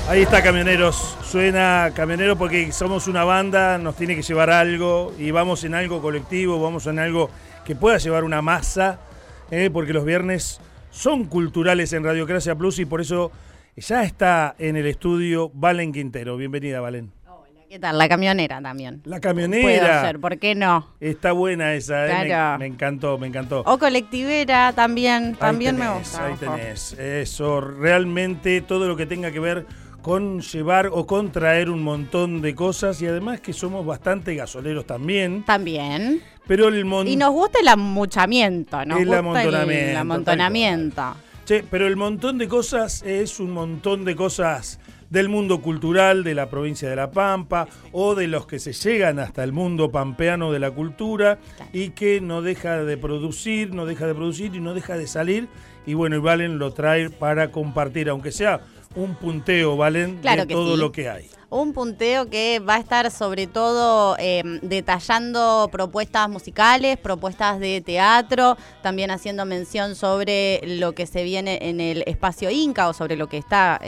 Ahí está Camioneros, suena Camionero porque somos una banda, nos tiene que llevar algo y vamos en algo colectivo, vamos en algo que pueda llevar una masa, porque los viernes son culturales en Radiocracia Plus y por eso ya está en el estudio Valen Quintero. Bienvenida, Valen. Hola, ¿qué tal? La camionera también. La camionera. Puedo ser, ¿por qué no? Está buena esa, Claro. me encantó, me encantó. O colectivera también Ahí me tenés, gusta. ahí ojo. tenés. Eso, realmente todo lo que tenga que ver con llevar o con traer un montón de cosas y además que somos bastante gasoleros también. También. Pero el Y nos gusta el amuchamiento, ¿no? El amontonamiento, El amontonamiento. Che, pero el montón de cosas es un montón de cosas del mundo cultural de la provincia de La Pampa o de los que se llegan hasta el mundo pampeano de la cultura y que no deja de producir y no deja de salir. Y bueno, y Valen lo trae para compartir, aunque sea un punteo, Valen, Claro de que todo sí. lo que hay. Un punteo que va a estar sobre todo detallando propuestas musicales, propuestas de teatro, también haciendo mención sobre lo que se viene en el espacio Inca o sobre lo que está...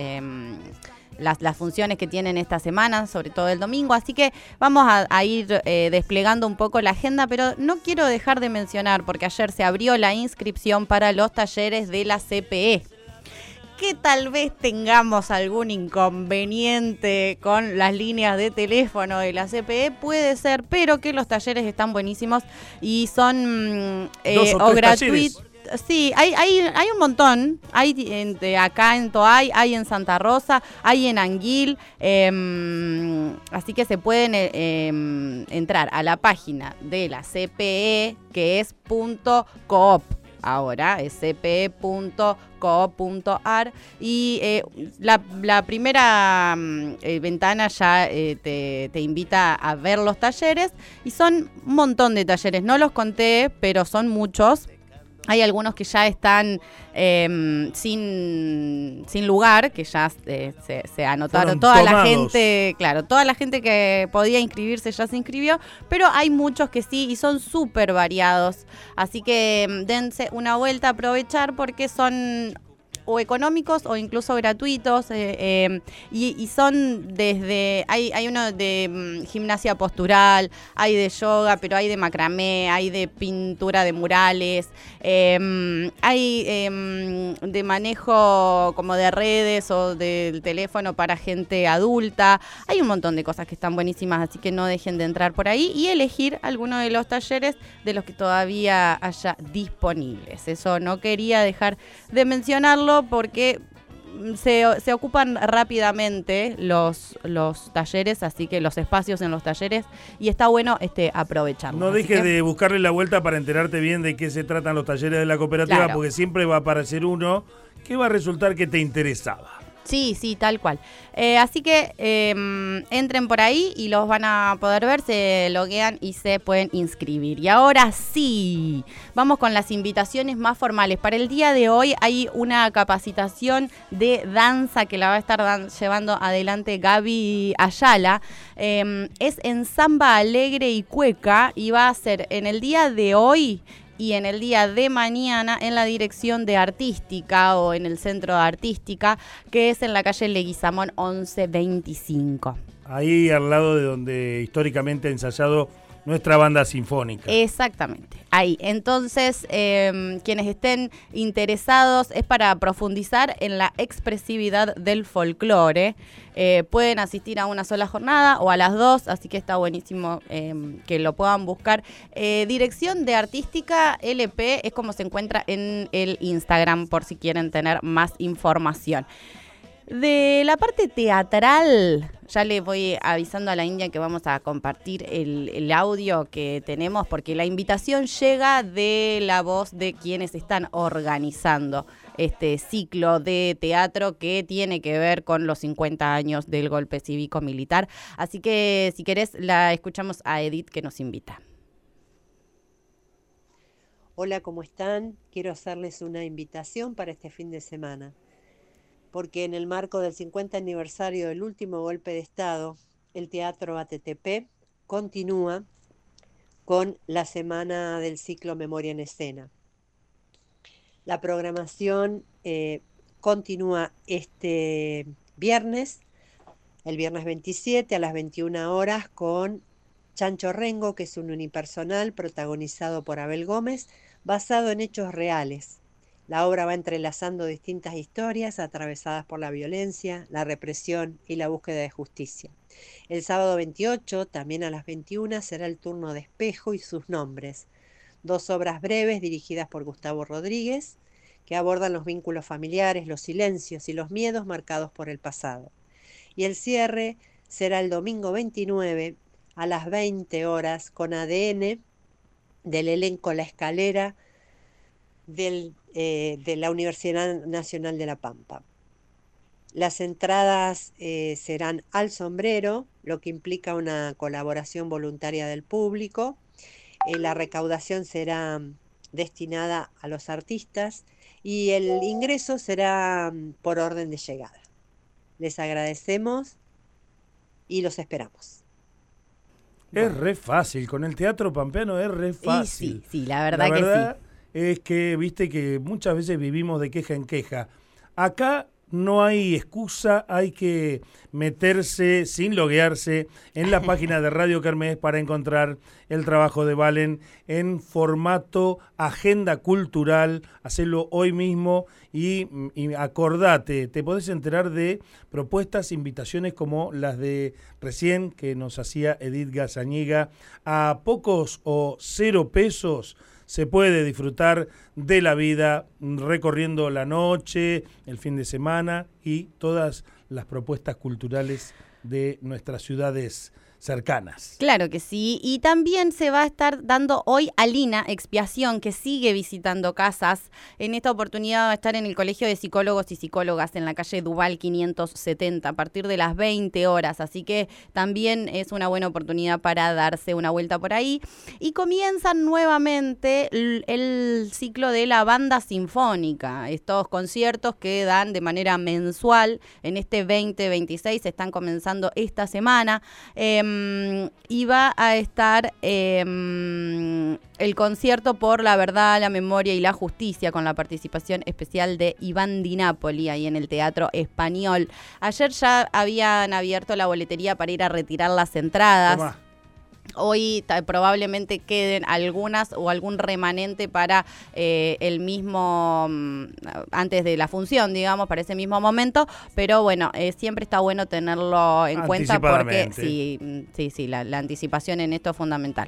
Las funciones que tienen esta semana, sobre todo el domingo, así que vamos a ir desplegando un poco la agenda, pero no quiero dejar de mencionar, porque ayer se abrió la inscripción para los talleres de la CPE. Que tal vez tengamos algún inconveniente con las líneas de teléfono de la CPE, puede ser, pero que los talleres están buenísimos y son o gratuitos. Sí, hay un montón. Hay acá en Toay, hay en Santa Rosa, hay en Anguil. Así que se pueden entrar a la página de la CPE, que es .coop. Ahora es cpe.coop.ar y la primera ventana ya te invita a ver los talleres y son un montón de talleres. No los conté, pero son muchos. Hay algunos que ya están sin lugar, que ya se anotaron. Toda la gente, claro, toda la gente que podía inscribirse ya se inscribió, pero hay muchos que sí y son súper variados. Así que dense una vuelta, aprovechar porque son o económicos o incluso gratuitos y son desde, hay uno de gimnasia postural, hay de yoga, pero hay de macramé, hay de pintura de murales, hay de manejo como de redes o del teléfono para gente adulta. Hay un montón de cosas que están buenísimas, así que no dejen de entrar por ahí y elegir alguno de los talleres de los que todavía haya disponibles. Eso no quería dejar de mencionarlo porque se ocupan rápidamente los talleres, así que los espacios en los talleres, y está bueno aprovecharlo. No dejes de buscarle la vuelta para enterarte bien de qué se tratan los talleres de la cooperativa, claro, porque siempre va a aparecer uno que va a resultar que te interesaba. Sí, tal cual. Así que entren por ahí y los van a poder ver, se loguean y se pueden inscribir. Y ahora sí, vamos con las invitaciones más formales. Para el día de hoy hay una capacitación de danza que la va a estar llevando adelante Gaby Ayala. Es en samba alegre y cueca y va a ser en el día de hoy y en el día de mañana en la dirección de Artística o en el centro de Artística, que es en la calle Leguizamón 1125. Ahí al lado de donde históricamente ha ensayado nuestra banda sinfónica. Exactamente, ahí. Entonces, quienes estén interesados es para profundizar en la expresividad del folclore. Pueden asistir a una sola jornada o a las dos, así que está buenísimo que lo puedan buscar. Dirección de Artística LP es como se encuentra en el Instagram, por si quieren tener más información. De la parte teatral, ya le voy avisando a la India que vamos a compartir el audio que tenemos, porque la invitación llega de la voz de quienes están organizando este ciclo de teatro que tiene que ver con los 50 años del golpe cívico-militar. Así que, si querés, la escuchamos a Edith, que nos invita. Hola, ¿cómo están? Quiero hacerles una invitación para este fin de semana, porque en el marco del 50 aniversario del último golpe de Estado, el Teatro ATTP continúa con la semana del ciclo Memoria en Escena. La programación continúa este viernes El viernes 27 a las 21 horas con Chancho Rengo, que es un unipersonal protagonizado por Abel Gómez, basado en hechos reales. La obra va entrelazando distintas historias atravesadas por la violencia, la represión y la búsqueda de justicia. El sábado 28, también a las 21, será el turno de Espejo y sus nombres, 2 obras breves dirigidas por Gustavo Rodríguez, que abordan los vínculos familiares, los silencios y los miedos marcados por el pasado. Y el cierre será el domingo 29 a las 20 horas con ADN del elenco La Escalera de la Universidad Nacional de La Pampa. Las entradas serán al sombrero, lo que implica una colaboración voluntaria del público. La recaudación será destinada a los artistas y el ingreso será por orden de llegada. Les agradecemos y los esperamos. Es re fácil, con el teatro pampeano es re fácil. Sí, la verdad que sí. Es que, viste, que muchas veces vivimos de queja en queja. Acá no hay excusa, hay que meterse sin loguearse en la página de Radio Kermés para encontrar el trabajo de Valen en formato agenda cultural. Hacelo hoy mismo y acordate, te podés enterar de propuestas, invitaciones como las de recién que nos hacía Edith Gazañiga. A pocos o 0 pesos se puede disfrutar de la vida recorriendo la noche, el fin de semana y todas las propuestas culturales de nuestras ciudades cercanas. Claro que sí, y también se va a estar dando hoy Alina Expiación, que sigue visitando casas. En esta oportunidad va a estar en el Colegio de Psicólogos y Psicólogas en la calle Duval 570 a partir de las 20 horas, así que también es una buena oportunidad para darse una vuelta por ahí. Y comienzan nuevamente el ciclo de la banda sinfónica, estos conciertos que dan de manera mensual en este 2026, están comenzando esta semana. Y va a estar el concierto por la verdad, la memoria y la justicia con la participación especial de Iván Di Napoli ahí en el Teatro Español. Ayer ya habían abierto la boletería para ir a retirar las entradas. Tomá. Hoy probablemente queden algunas o algún remanente para el mismo, antes de la función, digamos, para ese mismo momento, pero bueno, siempre está bueno tenerlo en cuenta porque sí, la anticipación en esto es fundamental.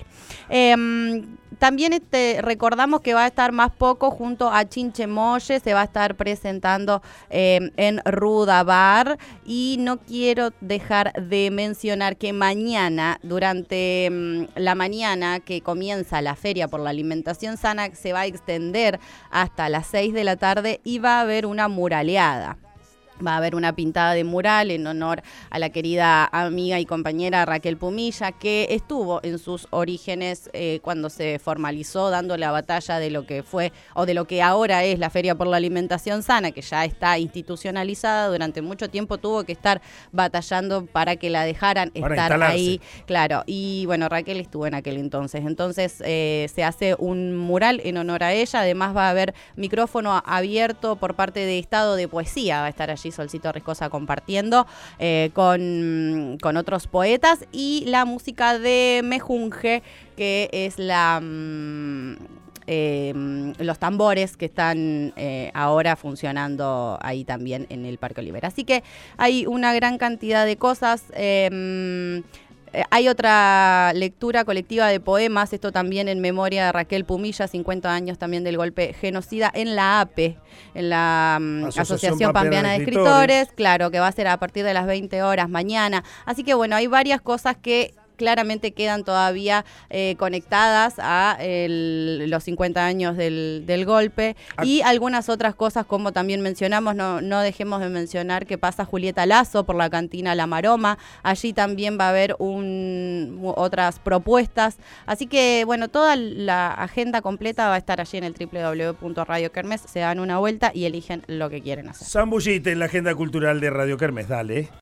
También recordamos que va a estar Más Poco junto a Chinche Molle, se va a estar presentando en Ruda Bar, y no quiero dejar de mencionar que mañana, durante la mañana que comienza la Feria por la Alimentación Sana, se va a extender hasta las 6 de la tarde y va a haber una muraleada. Va a haber una pintada de mural en honor a la querida amiga y compañera Raquel Pumilla, que estuvo en sus orígenes cuando se formalizó dando la batalla de lo que fue o de lo que ahora es la Feria por la Alimentación Sana, que ya está institucionalizada. Durante mucho tiempo tuvo que estar batallando para que la dejaran estar ahí. Claro, y bueno, Raquel estuvo en aquel entonces. Entonces se hace un mural en honor a ella. Además va a haber micrófono abierto por parte de Estado de Poesía. Va a estar allí Solcito Riscosa compartiendo con otros poetas, y la música de Mejunje, que es los tambores que están ahora funcionando ahí también en el Parque Olivera. Así que hay una gran cantidad de cosas. Hay otra lectura colectiva de poemas, esto también en memoria de Raquel Pumilla, 50 años también del golpe genocida, en la APE, en la Asociación Pampeana de Escritores, claro, que va a ser a partir de las 20 horas mañana. Así que bueno, hay varias cosas que claramente quedan todavía conectadas a los 50 años del golpe, y algunas otras cosas, como también mencionamos, no dejemos de mencionar que pasa Julieta Lazo por la cantina La Maroma. Allí también va a haber otras propuestas, así que bueno, toda la agenda completa va a estar allí en el www.radiokermes. Se dan una vuelta y eligen lo que quieren hacer. Zambullite en la agenda cultural de Radio Kermés, dale.